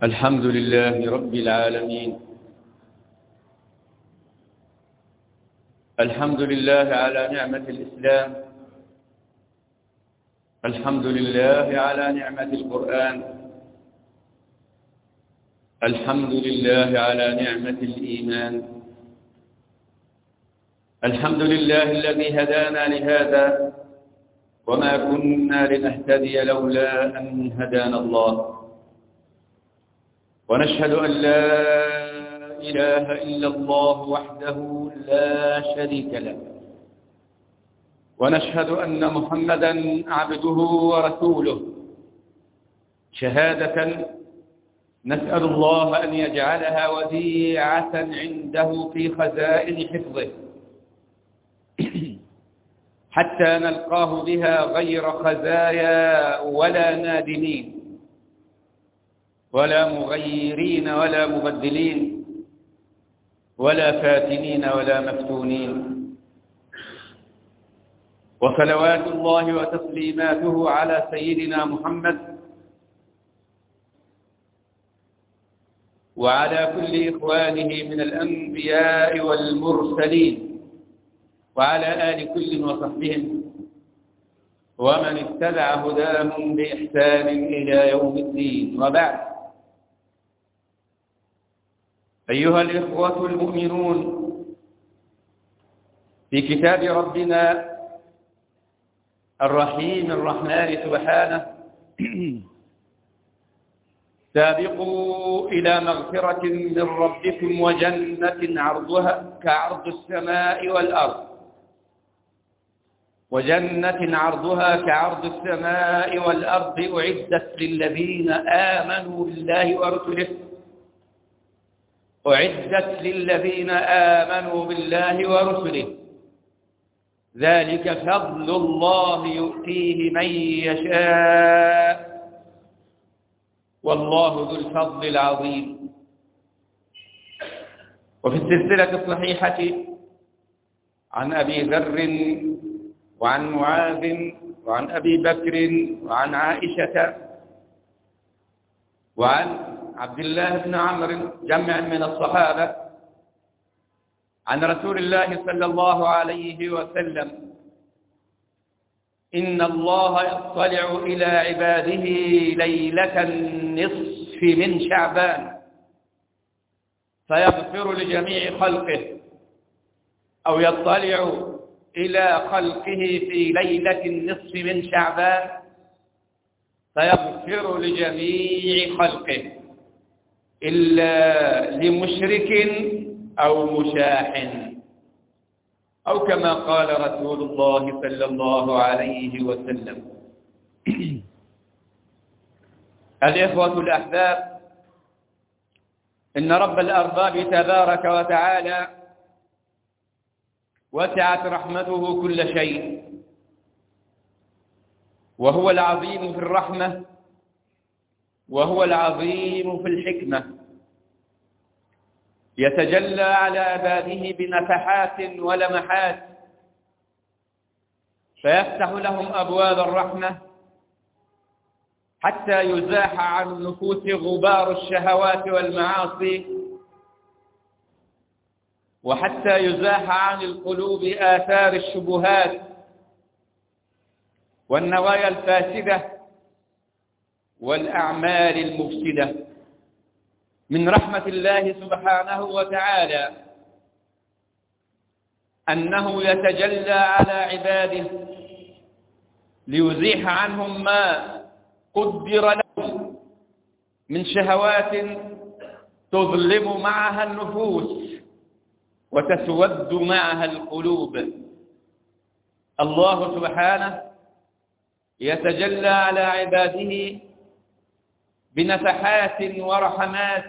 الحمد لله رب العالمين. الحمد لله على نعمة الإسلام. الحمد لله على نعمة القرآن. الحمد لله على نعمة الإيمان. الحمد لله الذي هدانا لهذا وما كنا لنهتدي لولا أن هدانا الله. ونشهد أن لا إله إلا الله وحده لا شريك له. ونشهد أن محمدا عبده ورسوله شهادة نسأل الله أن يجعلها وديعة عنده في خزائن حفظه حتى نلقاه بها غير خزايا ولا نادمين ولا مغيرين ولا مبدلين ولا فاتنين ولا مفتونين. وصلوات الله وتسليماته على سيدنا محمد وعلى كل إخوانه من الأنبياء والمرسلين وعلى آل كل وصحبهم ومن اتبع هداهم بإحسان إلى يوم الدين. وبعد، أيها الإخوة المؤمنون، في كتاب ربنا الرحيم الرحمن سبحانه سابقوا إلى مغفرة من ربكم وجنة عرضها كعرض السماء والأرض أعدت للذين آمنوا بالله ورسله ذلك فضل الله يؤتيه من يشاء والله ذو الفضل العظيم. وفي السلسلة الصحيحة عن أبي ذر وعن معاذ وعن أبي بكر وعن عائشة وعن عبد الله بن عمرو جمع من الصحابة عن رسول الله صلى الله عليه وسلم: إن الله يطلع إلى عباده ليلة النصف من شعبان فيغفر لجميع خلقه، أو يطلع إلى خلقه في ليلة النصف من شعبان فيغفر لجميع خلقه إلا لمشرك أو مشاح، أو كما قال رسول الله صلى الله عليه وسلم. الإخوة الأحباب، إن رب الأرباب تبارك وتعالى وسعت رحمته كل شيء، وهو العظيم في الرحمة وهو العظيم في الحكمة، يتجلى على عباده بنفحات ولمحات فيفتح لهم أبواب الرحمة حتى يزاح عن النفوس غبار الشهوات والمعاصي، وحتى يزاح عن القلوب آثار الشبهات والنوايا الفاسدة والأعمال المفسدة. من رحمة الله سبحانه وتعالى أنه يتجلى على عباده ليزيح عنهم ما قدر لهم من شهوات تظلم معها النفوس وتسود معها القلوب. الله سبحانه يتجلى على عباده بنفحات ورحمات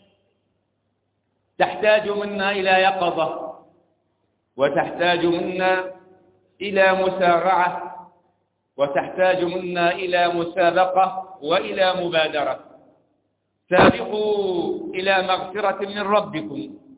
تحتاج منا إلى يقظة، وتحتاج منا إلى مسارعة، وتحتاج منا إلى مسابقة وإلى مبادرة. سابقوا إلى مغفرة من ربكم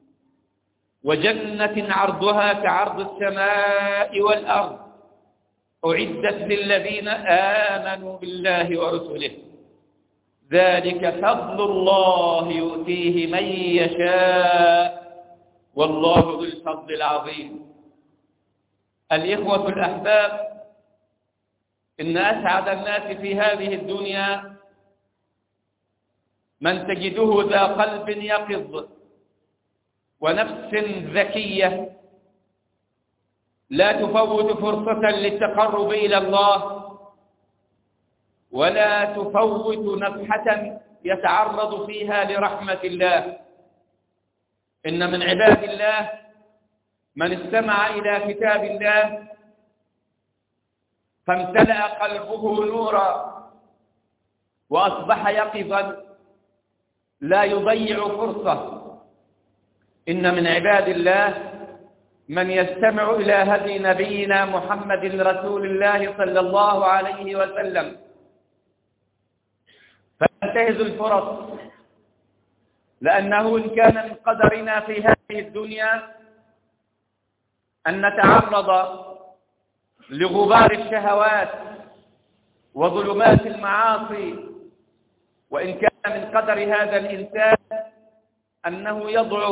وجنة عرضها كعرض السماء والأرض أعدت للذين آمنوا بالله ورسله ذلك فضل الله يؤتيه من يشاء والله ذو الفضل العظيم. الإخوة الأحباب، إن أسعد الناس في هذه الدنيا من تجده ذا قلب يقظ ونفس ذكية لا تفوت فرصة للتقرب إلى الله، ولا تفوت نفحة يتعرض فيها لرحمة الله. إن من عباد الله من استمع إلى كتاب الله فامتلأ قلبه نورا وأصبح يقظا لا يضيع فرصة. إن من عباد الله من يستمع إلى هدي نبينا محمد رسول الله صلى الله عليه وسلم فينتهز الفرص، لأنه إن كان من قدرنا في هذه الدنيا أن نتعرض لغبار الشهوات وظلمات المعاصي، وإن كان من قدر هذا الإنسان أنه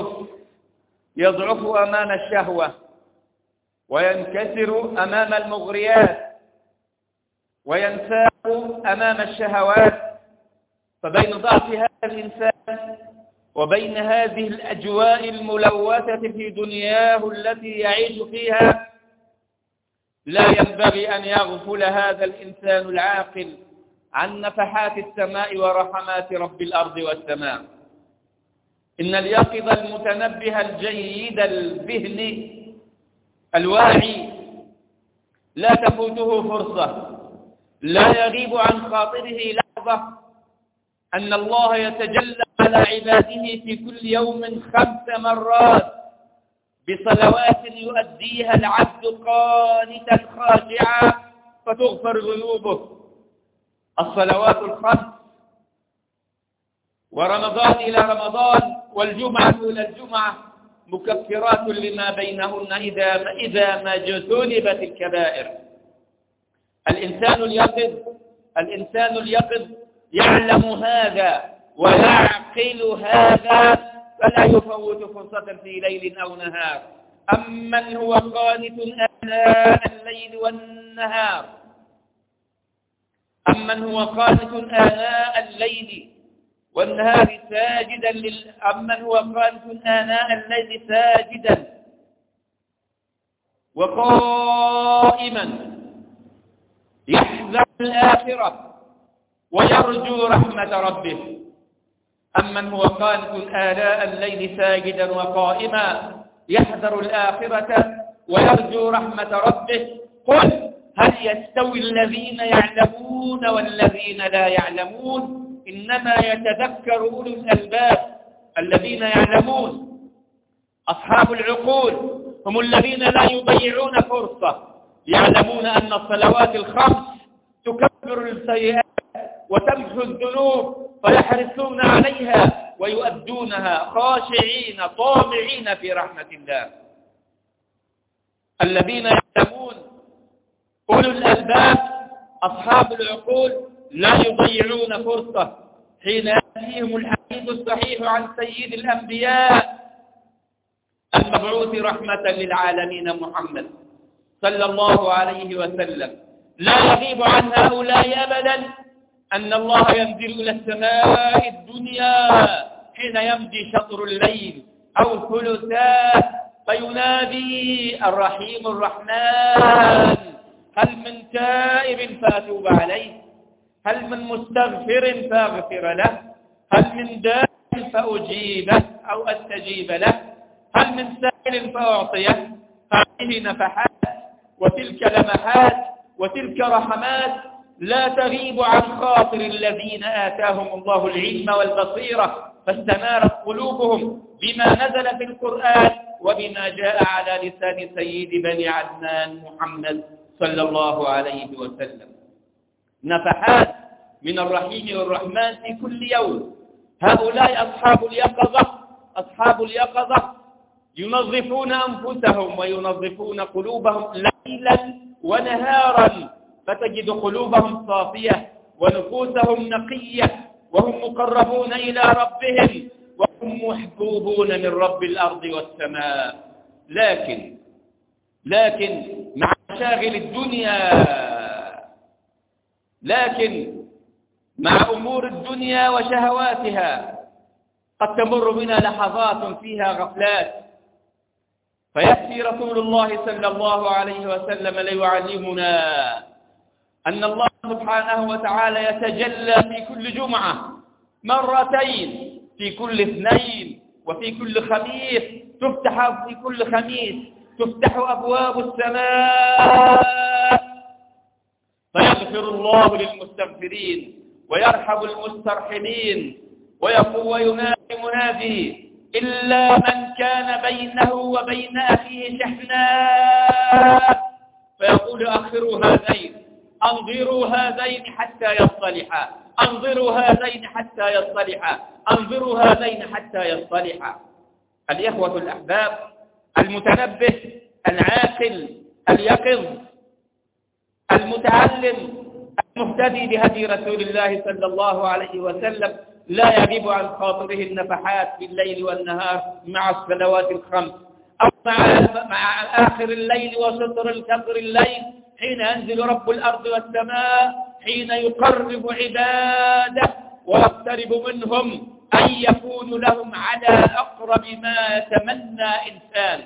يضعف أمام الشهوة وينكسر أمام المغريات وينساق أمام الشهوات. فبين ضعف هذا الإنسان وبين هذه الأجواء الملوثة في دنياه التي يعيش فيها لا ينبغي أن يغفل هذا الإنسان العاقل عن نفحات السماء ورحمات رب الأرض والسماء. إن اليقظ المتنبه الجيد الذهن الواعي لا تفوته فرصة، لا يغيب عن خاطره لحظة أن الله يتجلى على عباده في كل يوم 5 مرات بصلوات يؤديها العبد قانتا خاشعا فتغفر ذنوبه. الصلوات الخمس، ورمضان إلى رمضان، والجمعة إلى الجمعة، مكفرات لما بينهن إذا ما اجتنبت الكبائر. الإنسان اليقظ يعلم هذا ويعقل هذا فلا يفوت فرصة في ليل أو نهار. أمن هو قانت آناء الليل والنهار، أمن هو قانت آناء الليل والنهار ساجدا أمن هو قانت آناء الليل ساجدا وقائما يحذر الآخرة ويرجو رحمة ربه. أمن هو قانت آناء الليل ساجدا وقائما يحذر الآخرة ويرجو رحمة ربه. قل هل يستوي الذين يعلمون والذين لا يعلمون؟ إنما يتذكر أولو الألباب الذين يعلمون. أصحاب العقول هم الذين لا يضيعون فرصة، يعلمون أن الصلوات الخمس تكفر السيئات وتمحو الذنوب فيحرصون عليها ويؤدونها خاشعين طامعين في رحمة الله. الذين يعلمون أولو الألباب أصحاب العقول لا يضيعون فرصة حين يأتيهم الحديث الصحيح عن سيد الأنبياء المبعوث رحمة للعالمين محمد صلى الله عليه وسلم. لا يغيب عن هؤلاء أبدا أن الله ينزل إلى السماء الدنيا حين يمضي شطر الليل أو ثلثاه فينادي الرحيم الرحمن هل من تائب فأتوب عليه، هل من مستغفر فأغفر له، هل من داع فأجيبه أو أستجيب له، هل من سائل فأعطيه. هذه نفحات وتلك لمحات وتلك رحمات لا تغيب عن خاطر الذين آتاهم الله العلم والبصيرة فاستنارت قلوبهم بما نزل في القرآن وبما جاء على لسان سيد بني عدنان محمد صلى الله عليه وسلم. نفحات من الرحيم والرحمن في كل يوم. هؤلاء أصحاب اليقظة ينظفون أنفسهم وينظفون قلوبهم ليلا ونهارا فتجد قلوبهم صافية ونفوسهم نقية وهم مقربون إلى ربهم وهم محبوبون من رب الأرض والسماء. لكن مع مشاغل الدنيا، لكن مع أمور الدنيا وشهواتها قد تمر بنا لحظات فيها غفلات، فيأتي رسول الله صلى الله عليه وسلم ليعلمنا أن الله سبحانه وتعالى يتجلى في كل جمعة مرتين، في كل اثنين وفي كل خميس. في كل خميس تفتح أبواب السماء فيغفر الله للمستغفرين ويرحم المسترحمين، وينادي منادي: إلا من كان بينه وبين أخيه شحناء، فيقول: أخروا هذين، أنظروا هذين حتى يصطلحا، أنظروا هذين حتى يصطلحا، أنظروا هذين حتى يصطلحا. الإخوة الأحباب، المتنبه العاقل اليقظ المتعلم المهتدي بهدي رسول الله صلى الله عليه وسلم لا يغيب عن خاطره النفحات في الليل والنهار مع الصلوات الخمس، أو مع آخر الليل وسطر الكبر الليل، حين ينزل رب الأرض والسماء، حين يقرب عباده ويقترب منهم أن يكون لهم على أقرب ما يتمنى إنسان.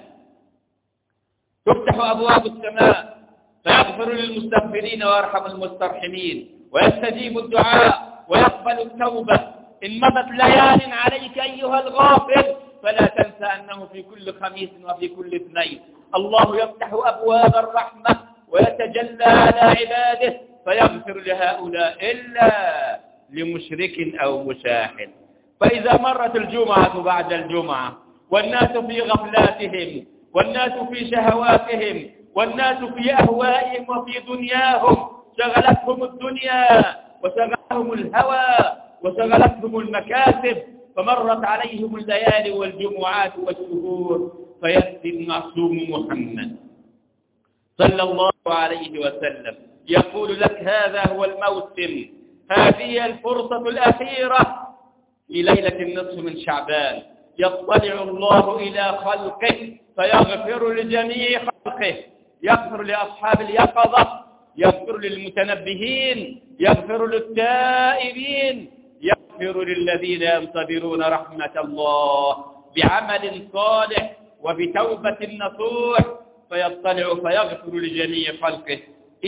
تفتح أبواب السماء فيغفر للمستغفرين ويرحم المسترحمين ويستجيب الدعاء ويقبل التوبة. إن مضت ليال عليك أيها الغافل فلا تنسى أنه في كل خميس وفي كل اثنين الله يفتح أبواب الرحمة ويتجلى على عباده فيغفر لهؤلاء إلا لمشرك أو مشاحن. فإذا مرت الجمعة بعد الجمعة والناس في غفلاتهم والناس في شهواتهم والناس في أهوائهم وفي دنياهم، شغلتهم الدنيا وشغلهم الهوى وشغلتهم المكاسب، فمرت عليهم الليالي والجمعات والشهور، فيأتي المعصوم محمد صلى الله عليه وسلم يقول لك: هذا هو الموسم، هذه الفرصة الأخيرة في ليلة النصف من شعبان، يطلع الله إلى خلقه فيغفر لجميع خلقه، يغفر لأصحاب اليقظة، يغفر للمتنبهين، يغفر للتائبين، يغفر للذين ينتظرون رحمة الله بعمل صالح وبتوبة نصوح، فيطلع فيغفر لجميع خلقه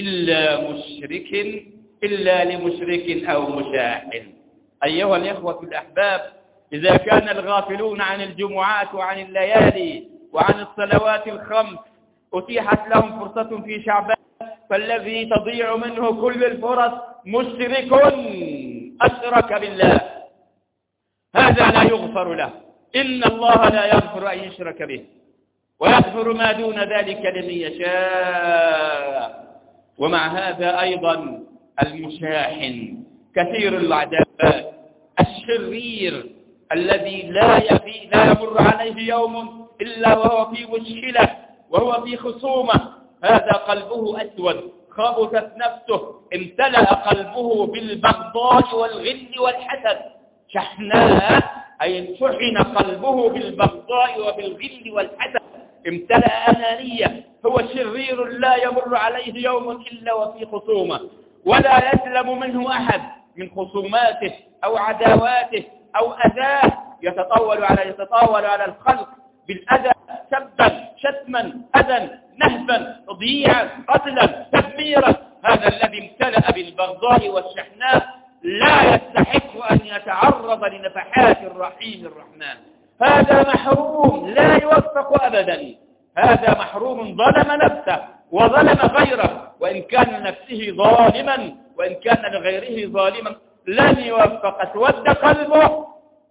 إلا لمشرك أو مشاحن. أيها الإخوة الأحباب، إذا كان الغافلون عن الجمعات وعن الليالي وعن الصلوات الخمس أتيحت لهم فرصة في شعبان، فالذي تضيع منه كل الفرص مشرك أشرك بالله، هذا لا يغفر له. إن الله لا يغفر أن يشرك به ويغفر ما دون ذلك لمن يشاء. ومع هذا أيضا المشاحن كثير العداوات الشرير الذي لا يمر عليه يوم إلا وهو في مشكلة وهو في خصومة، هذا قلبه أسود، خبثت نفسه، امتلأ قلبه بالبغضاء والغل والحسد. شحناء أي شحن قلبه بالبغضاء وبالغل والحسد، امتلأ أنانية، هو شرير لا يمر عليه يوم إلا وفي خصومة، ولا يسلم منه أحد من خصوماته أو عداواته أو أذاه، يتطاول على الخلق بالأذى، سبا شتما أذى نهبا تضييعا قتلا تدميرا. هذا الذي امتلأ بالبغضاء والشحناء لا يستحق أن يتعرض لنفحات الرحيم الرحمن، هذا محروم لا يوفق أبدا، هذا محروم ظلم نفسه وظلم غيره، وإن كان لنفسه ظالما وإن كان لغيره ظالما لن يوفق، اسود قلبه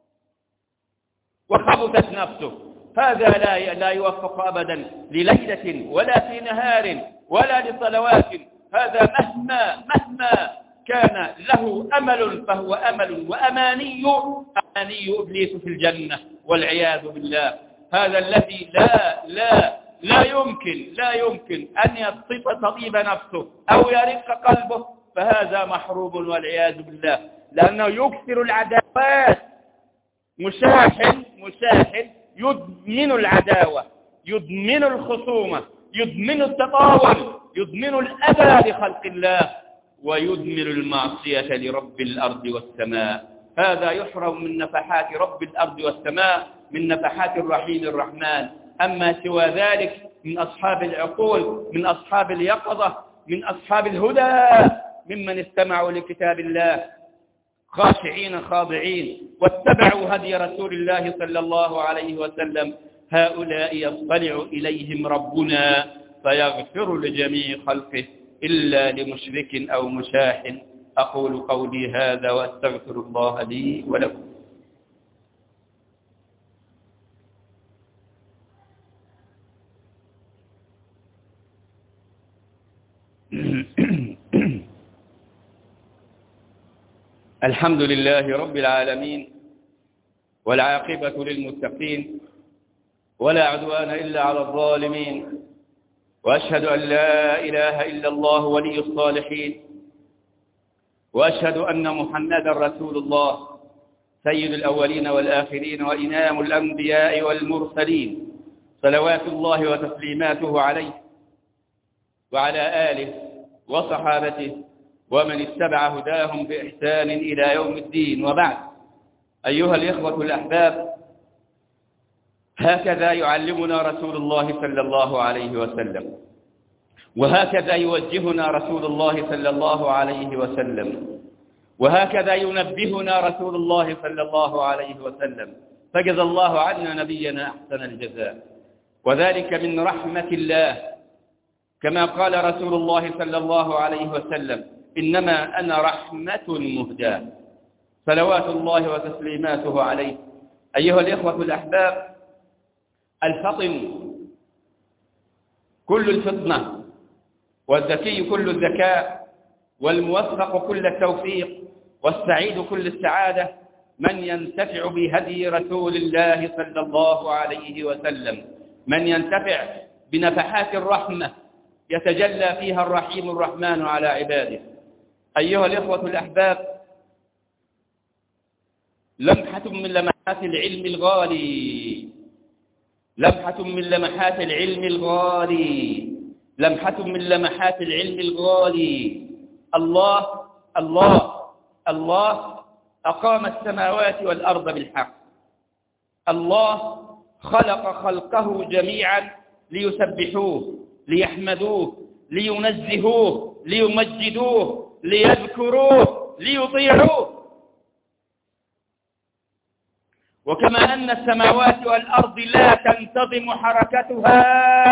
وخبثت نفسه، هذا لا يوفق أبدا لليلة ولا في نهار ولا لصلوات. هذا مهما كان له أمل فهو أمل وأماني إبليس في الجنة والعياذ بالله. هذا الذي لا يمكن أن يطيب نفسه أو يرق قلبه، فهذا محروب والعياذ بالله. لأنه يكثر العداوات. مشاحن يدمن العداوة، يدمن الخصومة، يدمن التطاول، يدمن الأذى لخلق الله، ويدمن المعصية لرب الأرض والسماء. هذا يحرم من نفحات رب الأرض والسماء، من نفحات الرحيم الرحمن. أما سوى ذلك من أصحاب العقول، من أصحاب اليقظة، من أصحاب الهدى، ممن استمعوا لكتاب الله خاشعين خاضعين واتبعوا هدي رسول الله صلى الله عليه وسلم، هؤلاء يطلع إليهم ربنا فيغفر لجميع خلقه إلا لمشرك أو مشاحن. أقول قولي هذا وأستغفر الله لي ولكم. الحمد لله رب العالمين، والعاقبة للمتقين، ولا عدوان إلا على الظالمين، وأشهد أن لا إله إلا الله ولي الصالحين، وأشهد أن محمدا رسول الله سيد الأولين والآخرين وإمام الأنبياء والمرسلين، صلوات الله وتسليماته عليه وعلى آله وصحابته ومن اتبع هداهم بإحسان إلى يوم الدين. وبعد، أيها الإخوة الأحباب، هكذا يعلمنا رسول الله صلى الله عليه وسلم، وهكذا يوجهنا رسول الله صلى الله عليه وسلم، وهكذا ينبهنا رسول الله صلى الله عليه وسلم، فجزى الله عنا نبينا أحسن الجزاء، وذلك من رحمة الله، كما قال رسول الله صلى الله عليه وسلم: إنما أنا رحمة مهداة، صلوات الله وتسليماته عليه. أيها الإخوة الأحباب، الفطن كل الفطنة، والذكي كل الذكاء، والموفق كل التوفيق، والسعيد كل السعادة من ينتفع بهدي رسول الله صلى الله عليه وسلم، من ينتفع بنفحات الرحمة يتجلى فيها الرحيم الرحمن على عباده. أيها الإخوة الأحباب، لمحة من لمحات العلم الغالي، لمحة من لمحات العلم الغالي، لمحة من لمحات العلم الغالي. الله أقام السماوات والأرض بالحق. الله خلق خلقه جميعا ليسبحوه، ليحمدوه، لينزهوه، ليمجدوه، ليذكروه، ليطيعوه. وكما أن السماوات والأرض لا تنتظم حركتها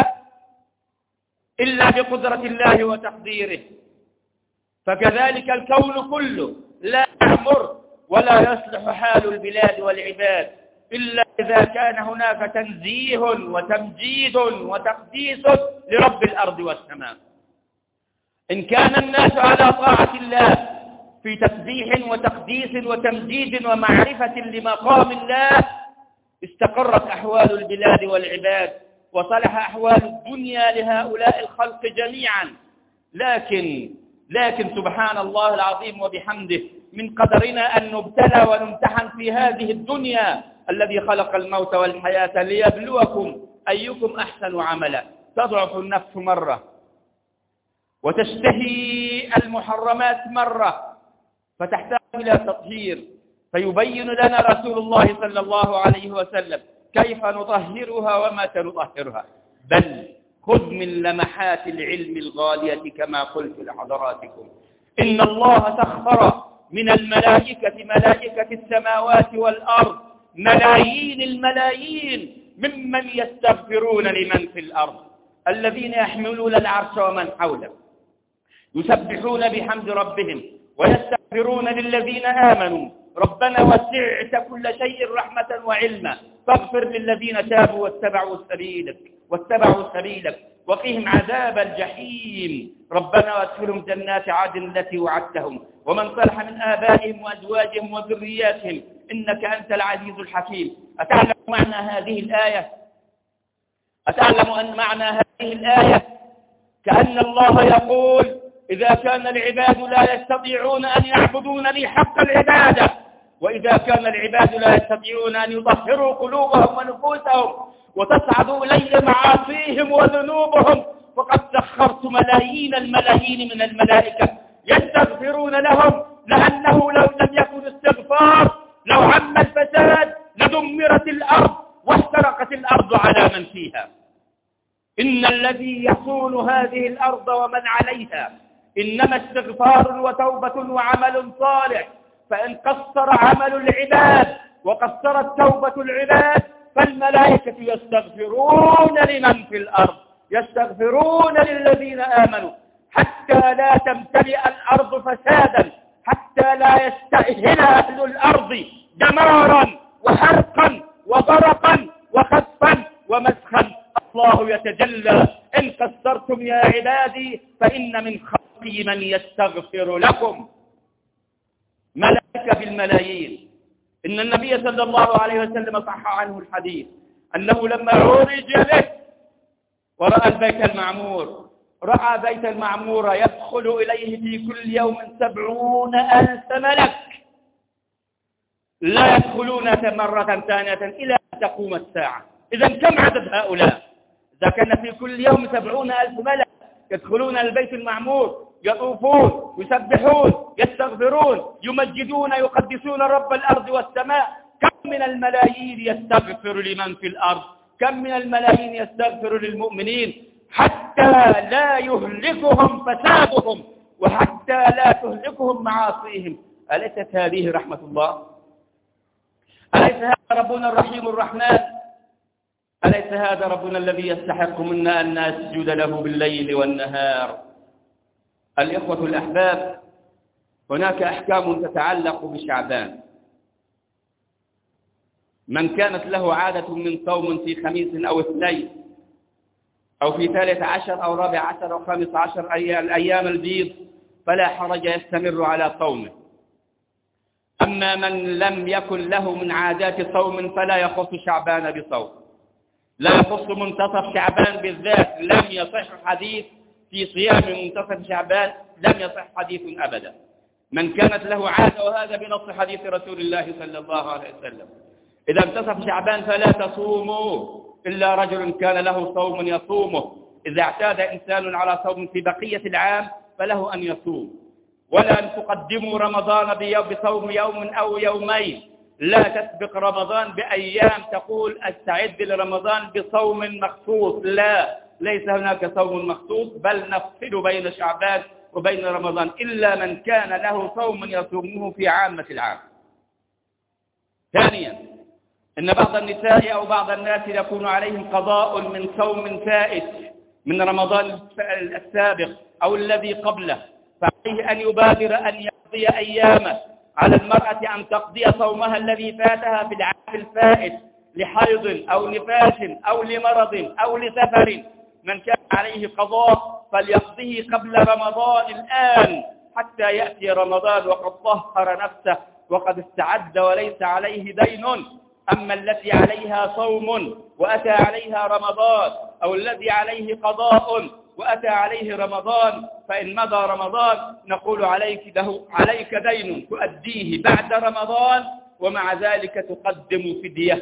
إلا بقدرة الله وتقديره، فكذلك الكون كله لا يعمر ولا يصلح حال البلاد والعباد إلا إذا كان هناك تنزيه وتمجيد وتقديس لرب الأرض والسماء. إن كان الناس على طاعة الله في تسبيح وتقديس وتمجيد ومعرفة لمقام الله، استقرت أحوال البلاد والعباد، وصلح أحوال الدنيا لهؤلاء الخلق جميعا. لكن سبحان الله العظيم وبحمده، من قدرنا أن نبتلى ونمتحن في هذه الدنيا، الذي خلق الموت والحياة ليبلوكم أيكم أحسن عملا. تضعف النفس مرة، وتشتهي المحرمات مرة، فتحتاج إلى تطهير، فيبين لنا رسول الله صلى الله عليه وسلم كيف نطهرها وما سنطهرها. بل خذ من لمحات العلم الغالية كما قلت لحضراتكم: إن الله سخر من الملائكة، ملائكة السماوات والأرض، ملايين الملايين ممن يستغفرون لمن في الأرض، الذين يحملون العرش ومن حوله، يسبحون بحمد ربهم ويستغفرون للذين آمنوا: ربنا وسعت كل شيء رحمة وعلما فاغفر للذين تابوا واتبعوا سبيلك وقهم عذاب الجحيم. ربنا وادخلهم جنات عدن التي وعدتهم ومن صلح من آبائهم وأزواجهم وذرياتهم إنك أنت العزيز الحكيم. أتعلم معنى هذه الآية؟ أتعلم أن معنى هذه الآية كأن الله يقول: إذا كان العباد لا يستطيعون أن يعبدونني حق العبادة، وإذا كان العباد لا يستطيعون أن يطهروا قلوبهم ونفوسهم وتصعد إلي معاصيهم وذنوبهم، فقد سخرت ملايين الملايين من الملائكة يستغفرون لهم، لأنه لو لم يكن استغفار لو عم الفساد لدمرت الأرض واحترقت الأرض على من فيها. إن الذي يصون هذه الأرض ومن عليها إنما استغفار وتوبة وعمل صالح، فإن قصر عمل العباد وقصرت توبة العباد فالملائكة يستغفرون لمن في الأرض، يستغفرون للذين آمنوا حتى لا تمتلئ الأرض فسادا، حتى لا يستأهل أهل الأرض دمارا وحرقا وغرقا وخسفا ومسخا. الله يتجلى: إن قصرتم يا عبادي فإن من خلقي من يستغفر لكم. ملائكة بالملايين. إن النبي صلى الله عليه وسلم صح عنه الحديث أنه لما عرج به ورأى البيت المعمور، رأى بيت المعمور يدخل إليه في كل يوم 70,000 ملك، لا يدخلون مرة ثانية إلى أن تقوم الساعة. إذا كم عدد هؤلاء؟ إذا كان في كل يوم 70,000 ملك يدخلون البيت المعمور، يطوفون، يسبحون، يستغفرون، يمجدون، يقدسون رب الأرض والسماء، كم من الملايين يستغفر لمن في الأرض؟ كم من الملايين يستغفر للمؤمنين حتى لا يهلكهم فسادهم وحتى لا تهلكهم معاصيهم؟ أليست هذه رحمة الله؟ أليس هذا ربنا الرحيم الرحمن؟ أليس هذا ربنا الذي يستحق منا أن نسجد له بالليل والنهار؟ الإخوة الأحباب، هناك أحكام تتعلق بشعبان. من كانت له عادة من صوم في خميس أو اثنين أو في 13 أو 14 أو 15 الأيام البيض فلا حرج، يستمر على صومه. أما من لم يكن له من عادات صوم فلا يخص شعبان بصوم، لا يخص منتصف شعبان بالذات. لم يصح حديث في صيام منتصف شعبان، لم يصح حديث أبدا. من كانت له عادة، وهذا بنص حديث رسول الله صلى الله عليه وسلم: إذا انتصف شعبان فلا تصوموا إلا رجل كان له صوم يصومه. إذا اعتاد إنسان على صوم في بقية العام فله أن يصوم، ولا أن تقدموا رمضان بصوم يوم أو يومين. لا تسبق رمضان بأيام تقول أستعد لرمضان بصوم مخصوص، لا، ليس هناك صوم مخصوص، بل نفصل بين شعبان وبين رمضان إلا من كان له صوم يصومه في عامة العام. ثانيا، إن بعض النساء أو بعض الناس يكون عليهم قضاء من صوم فائت من رمضان السابق أو الذي قبله، فعليه أن يبادر أن يقضي أيامه. على المرأة أن تقضي صومها الذي فاتها في العام الفائت لحيض أو نفاس أو لمرض أو لسفر. من كان عليه قضاء فليقضيه قبل رمضان الآن حتى يأتي رمضان وقد طهر نفسه وقد استعد وليس عليه دين. أما التي عليها صوم وأتى عليها رمضان، أو الذي عليه قضاء وأتى عليه رمضان، فإن مضى رمضان نقول عليك دين تؤديه بعد رمضان، ومع ذلك تقدم فدية.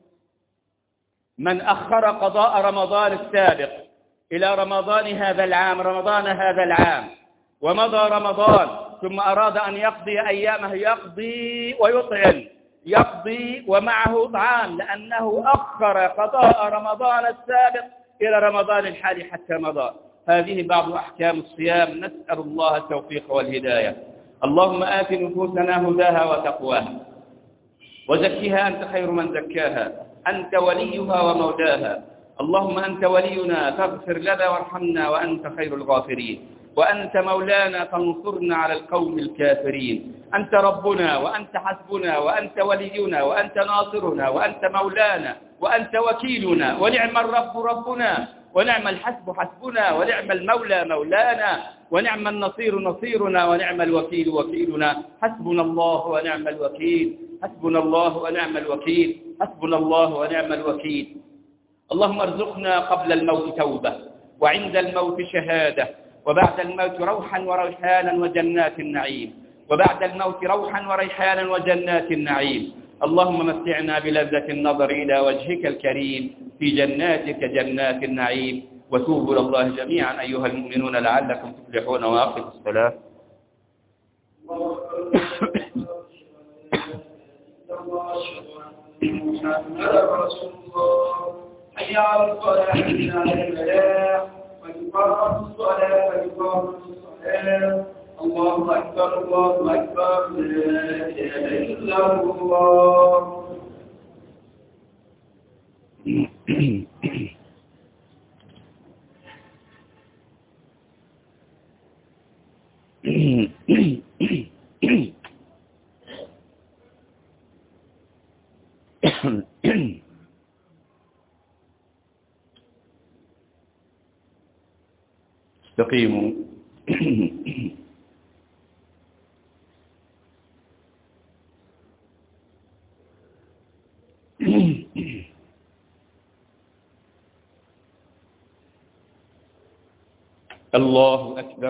من أخر قضاء رمضان السابق إلى رمضان هذا العام ومضى رمضان ثم أراد أن يقضي أيامه، يقضي ويطعم، يقضي ومعه طعام، لأنه أخر قضاء رمضان السابق إلى رمضان الحالي حتى مضى. هذه بعض أحكام الصيام، نسأل الله التوفيق والهداية. اللهم آت نفوسنا هداها وتقواها وزكها أنت خير من زكاها، أنت وليها ومولاها. اللهم أنت ولينا فاغفر لنا وارحمنا وأنت خير الغافرين، وأنت مولانا فانصرنا على القوم الكافرين. أنت ربنا وأنت حسبنا وأنت ولينا وأنت ناصرنا وأنت مولانا وأنت وكيلنا، ونعم الرب ربنا ونعم الحسب حسبنا ونعم المولى مولانا ونعم النصير نصيرنا ونعم الوكيل وكيلنا. حسبنا الله ونعم الوكيل، حسبنا الله ونعم الوكيل، حسبنا الله ونعم الوكيل. اللهم ارزقنا قبل الموت توبة وعند الموت شهادة وبعد الموت روحا وريحانا وجنات النعيم، وبعد الموت روحا وريحانا وجنات النعيم. اللهم متعنا بلذة النظر إلى وجهك الكريم في جناتك جنات النعيم. وتوبوا إلى الله جميعا أيها المؤمنون لعلكم تفلحون. وأقم الصلاة. حي على الصلاة حي على الفلاح قد قامت الصلاة قد قامت الصلاة. الله أكبر الله أكبر لا إله إلا الله. استقيموا. الله أكبر.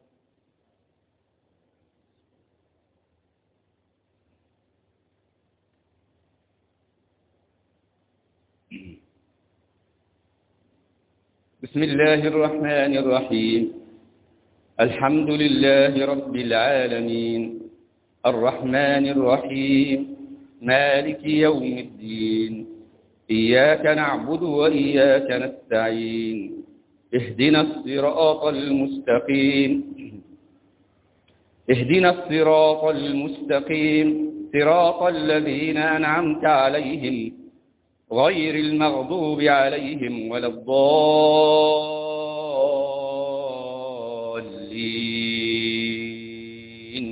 بسم الله الرحمن الرحيم. الحمد لله رب العالمين الرحمن الرحيم مالك يوم الدين إياك نعبد وإياك نستعين اهدنا الصراط المستقيم اهدنا الصراط المستقيم صراط الذين أنعمت عليهم غير المغضوب عليهم ولا الضالين.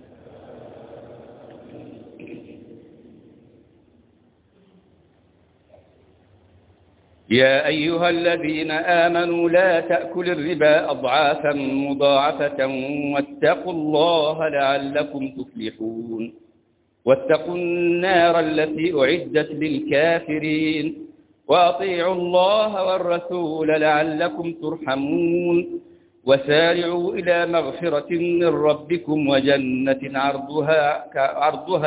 يا أيها الذين آمنوا لا تأكلوا الربا أضعافا مضاعفة واتقوا الله لعلكم تفلحون. واتقوا النار التي أعدت للكافرين وأطيعوا الله والرسول لعلكم ترحمون. وسارعوا إلى مغفرة من ربكم وجنة عرضها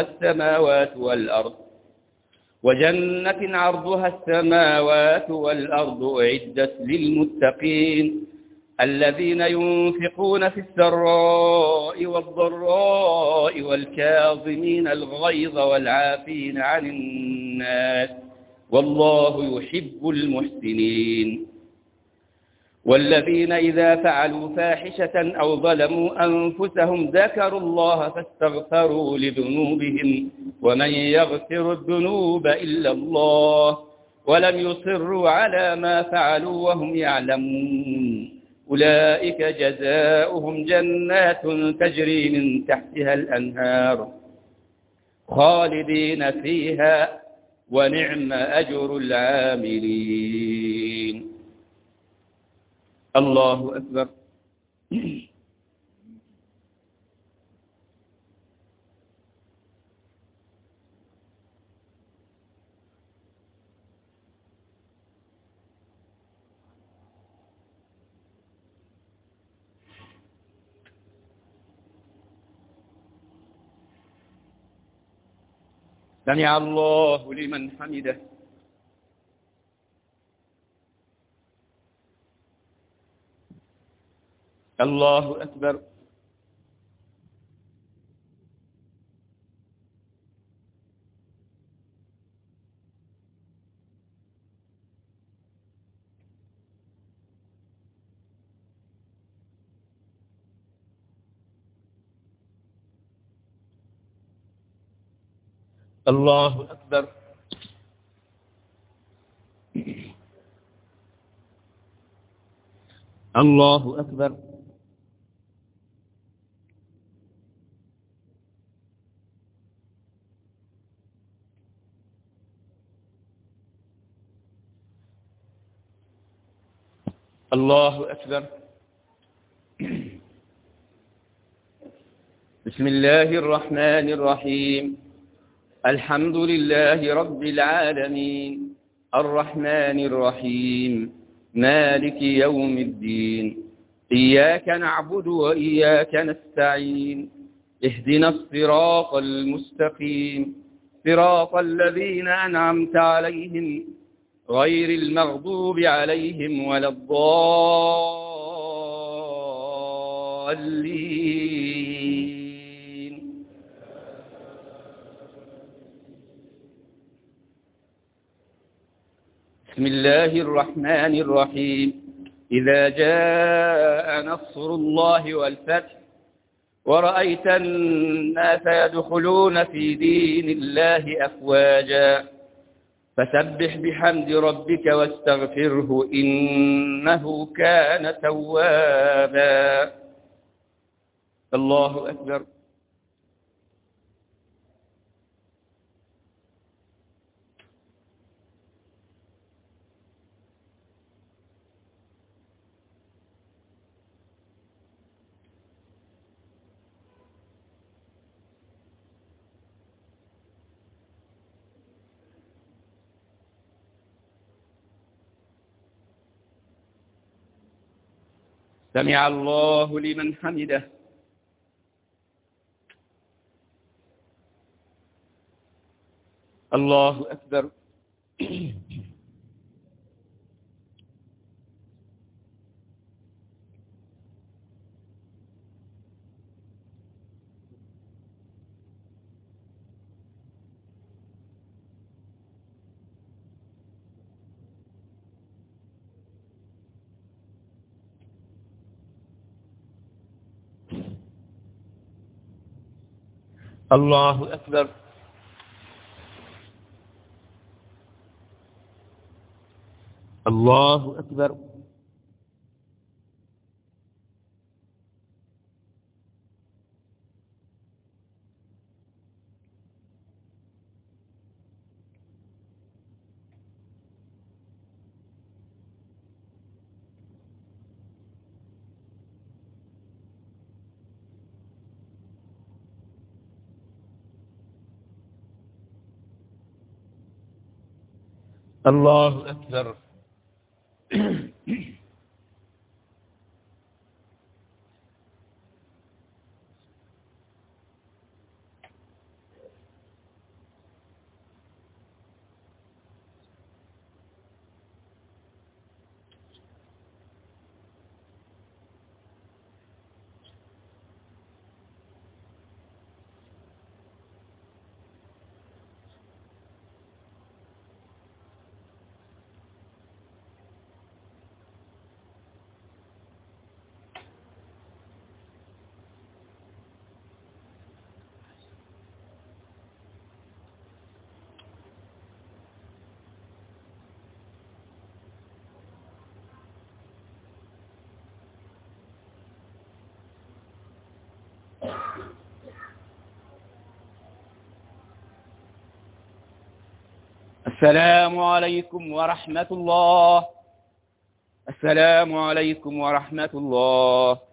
السماوات والأرض أعدت للمتقين الذين ينفقون في السراء والضراء والكاظمين الغيظ والعافين عن الناس والله يحب المحسنين. والذين إذا فعلوا فاحشة أو ظلموا أنفسهم ذكروا الله فاستغفروا لذنوبهم ومن يغفر الذنوب إلا الله ولم يصروا على ما فعلوا وهم يعلمون أولئك جزاؤهم جنات تجري من تحتها الأنهار خالدين فيها ونعم أجر العاملين. الله أكبر. سمع الله لمن حمده. الله أكبر. الله أكبر. الله أكبر. الله أكبر. بسم الله الرحمن الرحيم الحمد لله رب العالمين الرحمن الرحيم مالك يوم الدين إياك نعبد وإياك نستعين اهدنا الصراط المستقيم صراط الذين أنعمت عليهم غير المغضوب عليهم ولا الضالين. بسم الله الرحمن الرحيم. إذا جاء نصر الله والفتح ورأيت الناس يدخلون في دين الله أفواجا فسبح بحمد ربك واستغفره إنه كان توابا. الله أكبر. سمع الله لمن حمده. الله أكبر. الله أكبر. الله أكبر. الله أكبر. السلام عليكم ورحمة الله. السلام عليكم ورحمة الله.